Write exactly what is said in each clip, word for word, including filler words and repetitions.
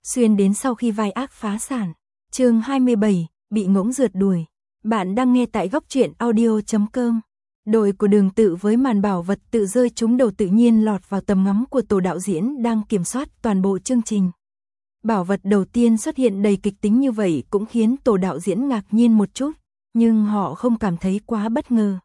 xuyên đến sau khi vai ác phá sản. Chương hai mươi bảy, bị ngỗng rượt đuổi. Bạn đang nghe tại góc truyện audio chấm com. Đội của Đường Tự với màn bảo vật tự rơi trúng đầu tự nhiên lọt vào tầm ngắm của tổ đạo diễn đang kiểm soát toàn bộ chương trình. Bảo vật đầu tiên xuất hiện đầy kịch tính như vậy cũng khiến tổ đạo diễn ngạc nhiên một chút, nhưng họ không cảm thấy quá bất ngờ.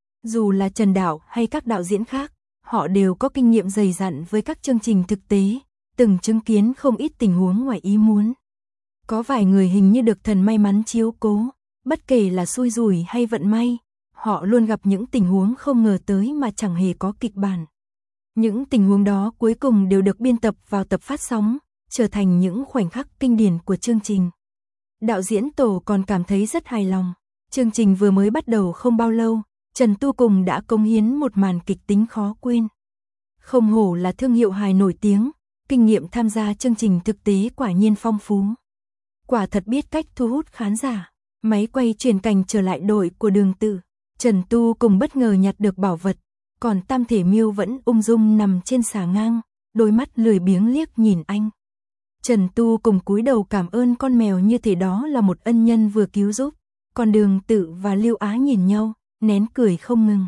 Dù là Trần Đạo hay các đạo diễn khác, họ đều có kinh nghiệm dày dặn với các chương trình thực tế, từng chứng kiến không ít tình huống ngoài ý muốn. Có vài người hình như được thần may mắn chiếu cố, bất kể là xui rủi hay vận may, họ luôn gặp những tình huống không ngờ tới mà chẳng hề có kịch bản. Những tình huống đó cuối cùng đều được biên tập vào tập phát sóng, trở thành những khoảnh khắc kinh điển của chương trình. Đạo diễn tổ còn cảm thấy rất hài lòng. Chương trình vừa mới bắt đầu không bao lâu, Trần Tu Cùng đã cống hiến một màn kịch tính khó quên. Không hổ là thương hiệu hài nổi tiếng, kinh nghiệm tham gia chương trình thực tế quả nhiên phong phú. Quả thật biết cách thu hút khán giả. Máy quay chuyển cảnh trở lại đội của Đường Tự. Trần Tu Cùng bất ngờ nhặt được bảo vật, còn Tam Thể Miêu vẫn ung dung nằm trên xà ngang, đôi mắt lười biếng liếc nhìn anh. Trần Tu Cùng cúi đầu cảm ơn con mèo như thể đó là một ân nhân vừa cứu giúp, còn Đường Tự và Lưu Á nhìn nhau, nén cười không ngừng.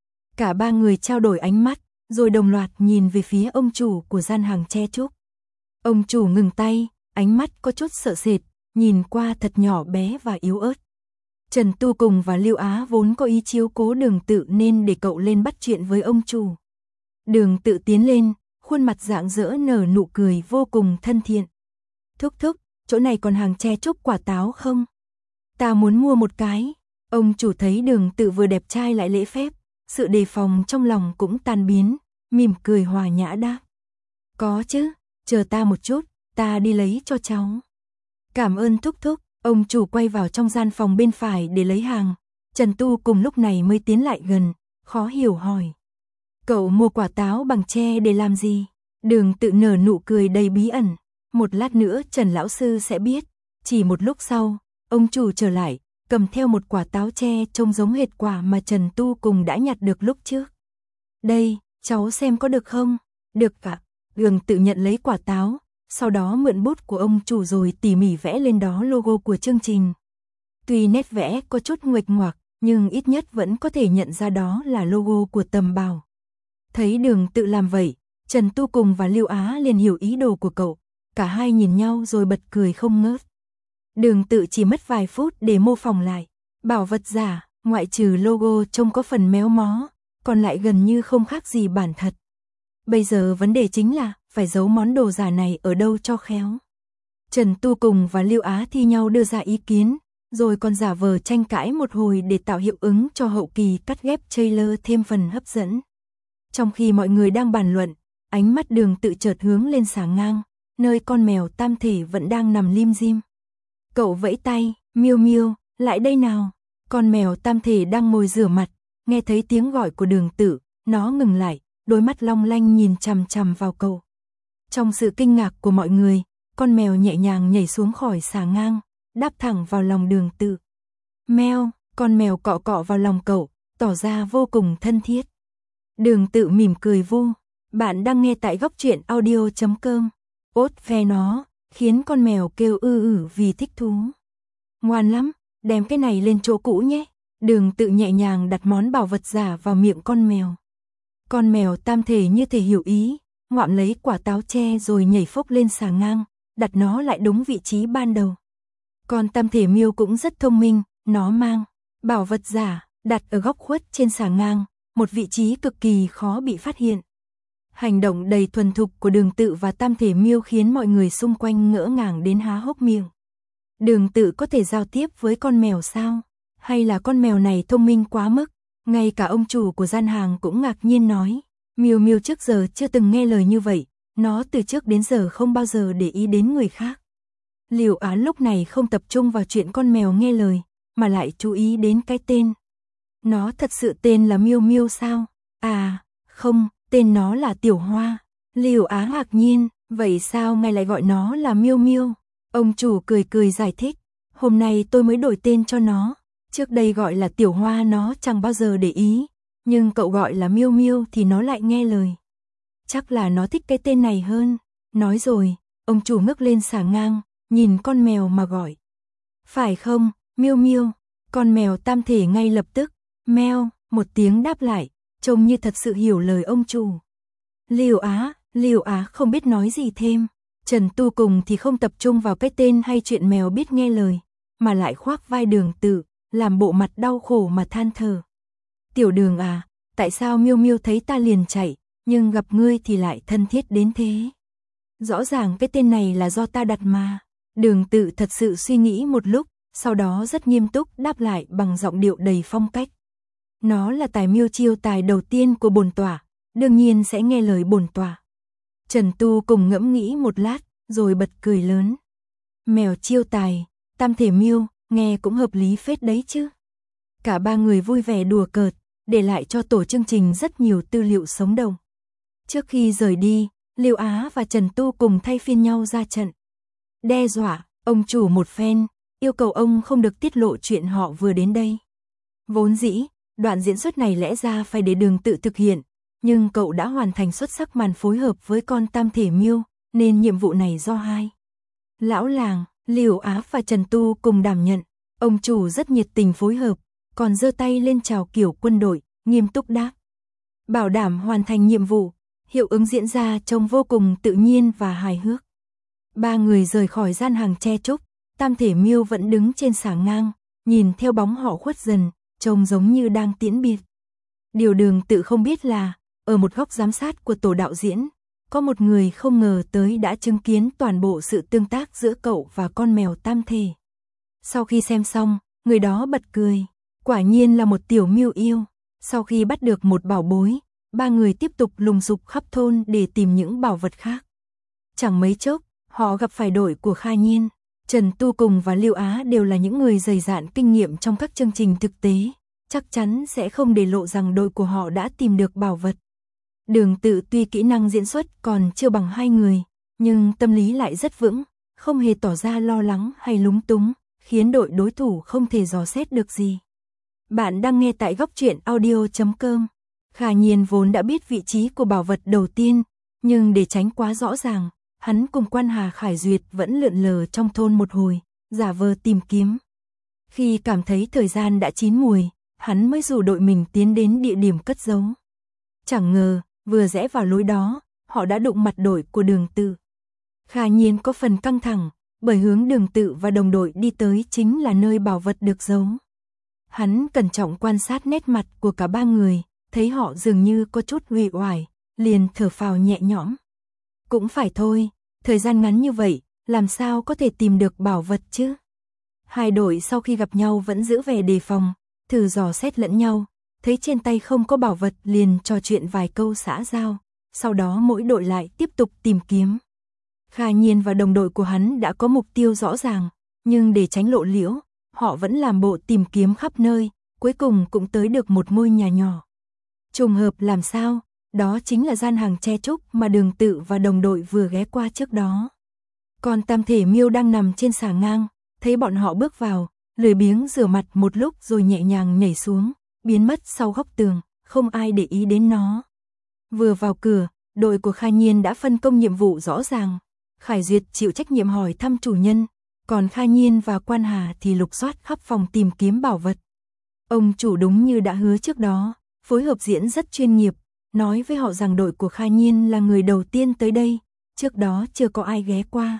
Cả ba người trao đổi ánh mắt, rồi đồng loạt nhìn về phía ông chủ của gian hàng tre trúc. Ông chủ ngừng tay, ánh mắt có chút sợ sệt, nhìn qua thật nhỏ bé và yếu ớt. Trần Tu Cùng và Lưu Á vốn có ý chiếu cố Đường Tự nên để cậu lên bắt chuyện với ông chủ. Đường Tự tiến lên, khuôn mặt rạng rỡ nở nụ cười vô cùng thân thiện. Thúc thúc, chỗ này còn hàng tre trúc quả táo không? Ta muốn mua một cái. Ông chủ thấy Đường Tự vừa đẹp trai lại lễ phép, sự đề phòng trong lòng cũng tan biến, mỉm cười hòa nhã đáp. Có chứ, chờ ta một chút, ta đi lấy cho cháu. Cảm ơn thúc thúc. Ông chủ quay vào trong gian phòng bên phải để lấy hàng. Trần Tu Cùng lúc này mới tiến lại gần, khó hiểu hỏi. Cậu mua quả táo bằng tre để làm gì? Đường Tự nở nụ cười đầy bí ẩn. Một lát nữa Trần lão sư sẽ biết. Chỉ một lúc sau, ông chủ trở lại, cầm theo một quả táo tre trông giống hệt quả mà Trần Tu Cùng đã nhặt được lúc trước. Đây, cháu xem có được không? Được ạ. Đường Tự nhận lấy quả táo, sau đó mượn bút của ông chủ rồi tỉ mỉ vẽ lên đó logo của chương trình. Tuy nét vẽ có chút nguệch ngoạc, nhưng ít nhất vẫn có thể nhận ra đó là logo của Tầm Bảo. Thấy Đường Tự làm vậy, Trần Tu Cùng và Lưu Á liền hiểu ý đồ của cậu, cả hai nhìn nhau rồi bật cười không ngớt. Đường Tự chỉ mất vài phút để mô phỏng lại. Bảo vật giả, ngoại trừ logo trông có phần méo mó, còn lại gần như không khác gì bản thật. Bây giờ vấn đề chính là phải giấu món đồ giả này ở đâu cho khéo. Trần Tu Cùng và Lưu Á thi nhau đưa ra ý kiến, rồi còn giả vờ tranh cãi một hồi để tạo hiệu ứng cho hậu kỳ cắt ghép trailer thêm phần hấp dẫn. Trong khi mọi người đang bàn luận, ánh mắt Đường Tự chợt hướng lên xà ngang, nơi con mèo Tam Thể vẫn đang nằm lim dim. Cậu vẫy tay, Miêu Miêu, lại đây nào. Con mèo Tam Thể đang ngồi rửa mặt, nghe thấy tiếng gọi của Đường Tự, nó ngừng lại, đôi mắt long lanh nhìn chằm chằm vào cậu. Trong sự kinh ngạc của mọi người, con mèo nhẹ nhàng nhảy xuống khỏi xà ngang, đáp thẳng vào lòng Đường Tự. Meo, con mèo cọ cọ vào lòng cậu, tỏ ra vô cùng thân thiết. Đường Tự mỉm cười vu. Bạn đang nghe tại góc truyện audio chấm com. Ốt ve nó, khiến con mèo kêu ư ử vì thích thú. Ngoan lắm, đem cái này lên chỗ cũ nhé. Đường Tự nhẹ nhàng đặt món bảo vật giả vào miệng con mèo. Con mèo Tam Thể như thể hiểu ý, ngoạm lấy quả táo tre rồi nhảy phốc lên xà ngang, đặt nó lại đúng vị trí ban đầu. Còn Tam Thể Miêu cũng rất thông minh, nó mang bảo vật giả đặt ở góc khuất trên xà ngang, một vị trí cực kỳ khó bị phát hiện. Hành động đầy thuần thục của Đường Tự và Tam Thể Miêu khiến mọi người xung quanh ngỡ ngàng đến há hốc miệng. Đường Tự có thể giao tiếp với con mèo sao? Hay là con mèo này thông minh quá mức? Ngay cả ông chủ của gian hàng cũng ngạc nhiên nói. Miêu Miêu trước giờ chưa từng nghe lời như vậy, nó từ trước đến giờ không bao giờ để ý đến người khác. Lưu Á lúc này không tập trung vào chuyện con mèo nghe lời, mà lại chú ý đến cái tên. Nó thật sự tên là Miêu Miêu sao? À, không, tên nó là Tiểu Hoa. Lưu Á ngạc nhiên, vậy sao ngài lại gọi nó là Miêu Miêu? Ông chủ cười cười giải thích, hôm nay tôi mới đổi tên cho nó, trước đây gọi là Tiểu Hoa nó chẳng bao giờ để ý. Nhưng cậu gọi là Miêu Miêu thì nó lại nghe lời. Chắc là nó thích cái tên này hơn. Nói rồi, ông chủ ngước lên xà ngang, nhìn con mèo mà gọi. Phải không, Miêu Miêu? Con mèo tam thể ngay lập tức, meo, một tiếng đáp lại, trông như thật sự hiểu lời ông chủ. Liêu Á, Liêu Á không biết nói gì thêm. Trần Tu cùng thì không tập trung vào cái tên hay chuyện mèo biết nghe lời, mà lại khoác vai Đường Tự, làm bộ mặt đau khổ mà than thở. Tiểu Đường à, tại sao Miêu Miêu thấy ta liền chạy, nhưng gặp ngươi thì lại thân thiết đến thế? Rõ ràng cái tên này là do ta đặt mà. Đường Tự thật sự suy nghĩ một lúc, sau đó rất nghiêm túc đáp lại bằng giọng điệu đầy phong cách. Nó là tài miêu chiêu tài đầu tiên của bổn tọa, đương nhiên sẽ nghe lời bổn tọa. Trần Tu cùng ngẫm nghĩ một lát, rồi bật cười lớn. Mèo chiêu tài, tam thể miêu, nghe cũng hợp lý phết đấy chứ. Cả ba người vui vẻ đùa cợt, để lại cho tổ chương trình rất nhiều tư liệu sống động. Trước khi rời đi, Liêu Á và Trần Tu cùng thay phiên nhau ra trận. Đe dọa, ông chủ một phen, yêu cầu ông không được tiết lộ chuyện họ vừa đến đây. Vốn dĩ, đoạn diễn xuất này lẽ ra phải để Đường Tự thực hiện, nhưng cậu đã hoàn thành xuất sắc màn phối hợp với con tam thể miêu, nên nhiệm vụ này do hai lão làng, Liêu Á và Trần Tu cùng đảm nhận. Ông chủ rất nhiệt tình phối hợp, còn giơ tay lên chào kiểu quân đội, nghiêm túc đáp. Bảo đảm hoàn thành nhiệm vụ, hiệu ứng diễn ra trông vô cùng tự nhiên và hài hước. Ba người rời khỏi gian hàng tre trúc, tam thể miêu vẫn đứng trên xà ngang, nhìn theo bóng họ khuất dần, trông giống như đang tiễn biệt. Điều Đường Tự không biết là, ở một góc giám sát của tổ đạo diễn, có một người không ngờ tới đã chứng kiến toàn bộ sự tương tác giữa cậu và con mèo tam thể. Sau khi xem xong, người đó bật cười, quả nhiên là một tiểu miêu yêu. Sau khi bắt được một bảo bối, ba người tiếp tục lùng sục khắp thôn để tìm những bảo vật khác. Chẳng mấy chốc, họ gặp phải đội của Kha Nhiên. Trần Tu cùng và Liêu Á đều là những người dày dạn kinh nghiệm trong các chương trình thực tế, chắc chắn sẽ không để lộ rằng đội của họ đã tìm được bảo vật. Đường Tự tuy kỹ năng diễn xuất còn chưa bằng hai người, nhưng tâm lý lại rất vững, không hề tỏ ra lo lắng hay lúng túng, khiến đội đối thủ không thể dò xét được gì. Bạn đang nghe tại góc truyện audio chấm com. Kha Nhiên vốn đã biết vị trí của bảo vật đầu tiên, nhưng để tránh quá rõ ràng, hắn cùng Quan Hà Khải Duyệt vẫn lượn lờ trong thôn một hồi, giả vờ tìm kiếm. Khi cảm thấy thời gian đã chín mùi, hắn mới rủ đội mình tiến đến địa điểm cất giấu. Chẳng ngờ, vừa rẽ vào lối đó, họ đã đụng mặt đội của Đường Tự. Kha Nhiên có phần căng thẳng, bởi hướng Đường Tự và đồng đội đi tới chính là nơi bảo vật được giấu. Hắn cẩn trọng quan sát nét mặt của cả ba người, thấy họ dường như có chút uể oải, liền thở phào nhẹ nhõm. Cũng phải thôi, thời gian ngắn như vậy, làm sao có thể tìm được bảo vật chứ? Hai đội sau khi gặp nhau vẫn giữ vẻ đề phòng, thử dò xét lẫn nhau, thấy trên tay không có bảo vật liền trò chuyện vài câu xã giao, sau đó mỗi đội lại tiếp tục tìm kiếm. Kha Nhiên và đồng đội của hắn đã có mục tiêu rõ ràng, nhưng để tránh lộ liễu, họ vẫn làm bộ tìm kiếm khắp nơi, cuối cùng cũng tới được một ngôi nhà nhỏ. Trùng hợp làm sao, đó chính là gian hàng tre trúc mà Đường Tự và đồng đội vừa ghé qua trước đó. Còn tam thể miêu đang nằm trên xà ngang, thấy bọn họ bước vào, lười biếng rửa mặt một lúc rồi nhẹ nhàng nhảy xuống, biến mất sau góc tường, không ai để ý đến nó. Vừa vào cửa, đội của Kha Nhiên đã phân công nhiệm vụ rõ ràng. Khải Duyệt chịu trách nhiệm hỏi thăm chủ nhân, còn Kha Nhiên và Quan Hà thì lục soát khắp phòng tìm kiếm bảo vật. Ông chủ đúng như đã hứa trước đó, phối hợp diễn rất chuyên nghiệp, nói với họ rằng đội của Kha Nhiên là người đầu tiên tới đây, trước đó chưa có ai ghé qua.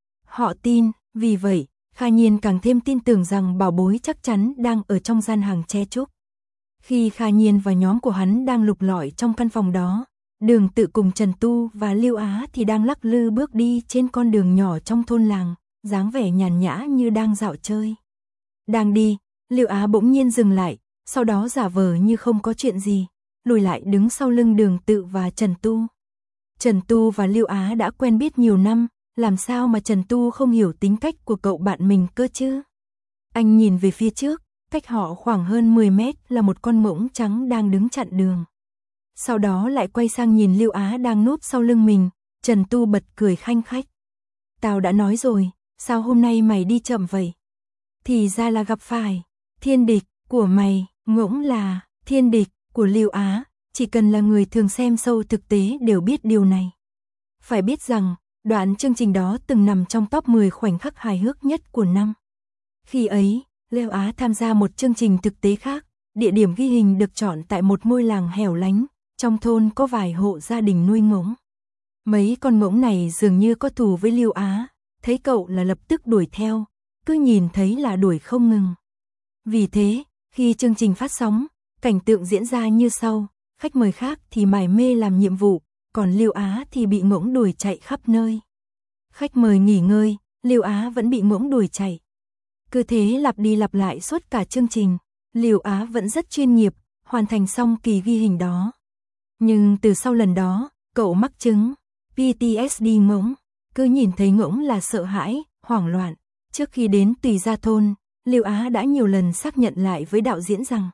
Họ tin, vì vậy, Kha Nhiên càng thêm tin tưởng rằng bảo bối chắc chắn đang ở trong gian hàng tre trúc. Khi Kha Nhiên và nhóm của hắn đang lục lọi trong căn phòng đó, Đường Tự cùng Trần Tu và Liêu Á thì đang lắc lư bước đi trên con đường nhỏ trong thôn làng, dáng vẻ nhàn nhã như đang dạo chơi. Đang đi, Liêu Á bỗng nhiên dừng lại, sau đó giả vờ như không có chuyện gì, lùi lại đứng sau lưng Đường Tự và Trần Tu. Trần Tu và Liêu Á đã quen biết nhiều năm, làm sao mà Trần Tu không hiểu tính cách của cậu bạn mình cơ chứ? Anh nhìn về phía trước, cách họ khoảng hơn mười mét là một con mỗng trắng đang đứng chặn đường. Sau đó lại quay sang nhìn Liêu Á đang núp sau lưng mình, Trần Tu bật cười khanh khách. Tao đã nói rồi, sao hôm nay mày đi chậm vậy? Thì ra là gặp phải thiên địch của mày, ngỗng là thiên địch của Liêu Á, chỉ cần là người thường xem show thực tế đều biết điều này. Phải biết rằng, Đoạn chương trình đó từng nằm trong top mười khoảnh khắc hài hước nhất của năm. Khi ấy, Lưu Á tham gia một chương trình thực tế khác, địa điểm ghi hình được chọn tại một ngôi làng hẻo lánh, trong thôn có vài hộ gia đình nuôi ngỗng. Mấy con ngỗng này dường như có thù với Lưu Á, thấy cậu là lập tức đuổi theo, cứ nhìn thấy là đuổi không ngừng. Vì thế, khi chương trình phát sóng, cảnh tượng diễn ra như sau, khách mời khác thì mải mê làm nhiệm vụ, còn Lưu Á thì bị ngỗng đuổi chạy khắp nơi. Khách mời nghỉ ngơi, Lưu Á vẫn bị ngỗng đuổi chạy. Cứ thế lặp đi lặp lại suốt cả chương trình, Lưu Á vẫn rất chuyên nghiệp, hoàn thành xong kỳ ghi hình đó. Nhưng từ sau lần đó, cậu mắc chứng pê tê ét đê ngỗng, cứ nhìn thấy ngỗng là sợ hãi, hoảng loạn. Trước khi đến Tùy Gia Thôn, Lưu Á đã nhiều lần xác nhận lại với đạo diễn rằng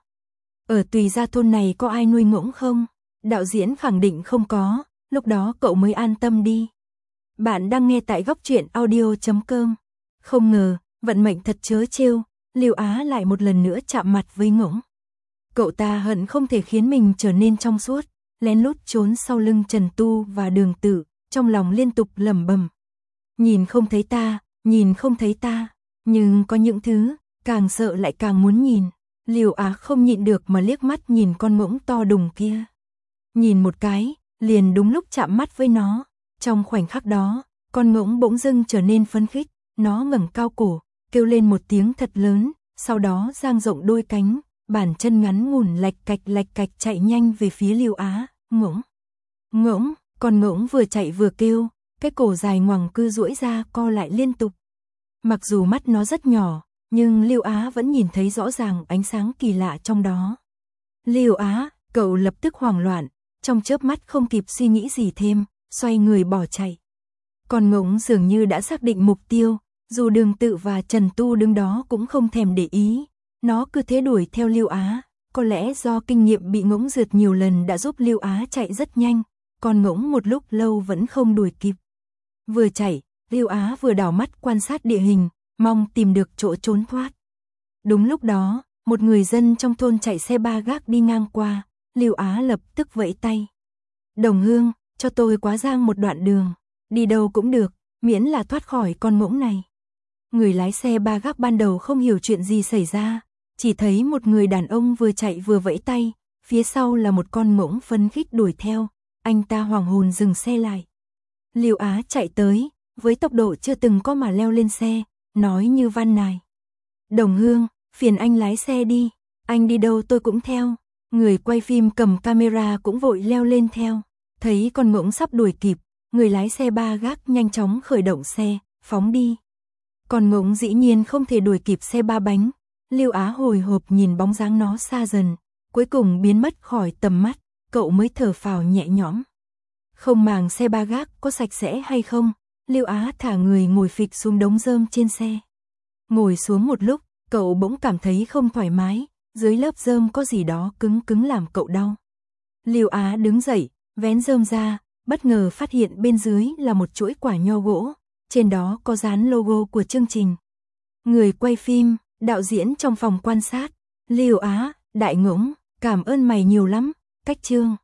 ở Tùy Gia Thôn này có ai nuôi ngỗng không? Đạo diễn khẳng định không có, lúc đó cậu mới an tâm đi. Bạn đang nghe tại góc truyện audio chấm com. Không ngờ, vận mệnh thật trớ trêu, Lưu Á lại một lần nữa chạm mặt với ngỗng. Cậu ta hận không thể khiến mình trở nên trong suốt, lén lút trốn sau lưng Trần Tu và Đường Tử, trong lòng liên tục lẩm bẩm. Nhìn không thấy ta, nhìn không thấy ta, nhưng có những thứ, càng sợ lại càng muốn nhìn. Lưu Á không nhịn được mà liếc mắt nhìn con ngỗng to đùng kia. Nhìn một cái, liền đúng lúc chạm mắt với nó. Trong khoảnh khắc đó, con ngỗng bỗng dưng trở nên phấn khích, nó ngẩng cao cổ, kêu lên một tiếng thật lớn, sau đó dang rộng đôi cánh, bàn chân ngắn ngủn lạch cạch lạch cạch chạy nhanh về phía Lưu Á. Ngỗng, ngỗng, con ngỗng vừa chạy vừa kêu, cái cổ dài ngoằng cứ duỗi ra co lại liên tục. Mặc dù mắt nó rất nhỏ, nhưng Lưu Á vẫn nhìn thấy rõ ràng ánh sáng kỳ lạ trong đó. Lưu Á, cậu lập tức hoảng loạn, trong chớp mắt không kịp suy nghĩ gì thêm, xoay người bỏ chạy. Con ngỗng dường như đã xác định mục tiêu, dù Đường Tự và Trần Tu đứng đó cũng không thèm để ý, nó cứ thế đuổi theo Lưu Á. Có lẽ do kinh nghiệm bị ngỗng rượt nhiều lần đã giúp Lưu Á chạy rất nhanh, con ngỗng một lúc lâu vẫn không đuổi kịp. Vừa chạy, Lưu Á vừa đảo mắt quan sát địa hình, mong tìm được chỗ trốn thoát. Đúng lúc đó, một người dân trong thôn chạy xe ba gác đi ngang qua, Lưu Á lập tức vẫy tay. Đồng hương, cho tôi quá giang một đoạn đường, đi đâu cũng được, miễn là thoát khỏi con ngỗng này. Người lái xe ba gác ban đầu không hiểu chuyện gì xảy ra, chỉ thấy một người đàn ông vừa chạy vừa vẫy tay, phía sau là một con ngỗng phấn khích đuổi theo, anh ta hoàng hồn dừng xe lại. Lưu Á chạy tới, với tốc độ chưa từng có mà leo lên xe, nói như van nài. Đồng hương, phiền anh lái xe đi, anh đi đâu tôi cũng theo. Người quay phim cầm camera cũng vội leo lên theo, thấy con ngỗng sắp đuổi kịp, người lái xe ba gác nhanh chóng khởi động xe, phóng đi. Con ngỗng dĩ nhiên không thể đuổi kịp xe ba bánh, Lưu Á hồi hộp nhìn bóng dáng nó xa dần, cuối cùng biến mất khỏi tầm mắt, cậu mới thở phào nhẹ nhõm. Không màng xe ba gác có sạch sẽ hay không, Lưu Á thả người ngồi phịch xuống đống rơm trên xe. Ngồi xuống một lúc, cậu bỗng cảm thấy không thoải mái, dưới lớp rơm có gì đó cứng cứng làm cậu đau. Lưu Á đứng dậy, vén rơm ra, bất ngờ phát hiện bên dưới là một chuỗi quả nho gỗ, trên đó có dán logo của chương trình. Người quay phim, đạo diễn trong phòng quan sát, Lưu Á, đại ngỗng, cảm ơn mày nhiều lắm, cách chương.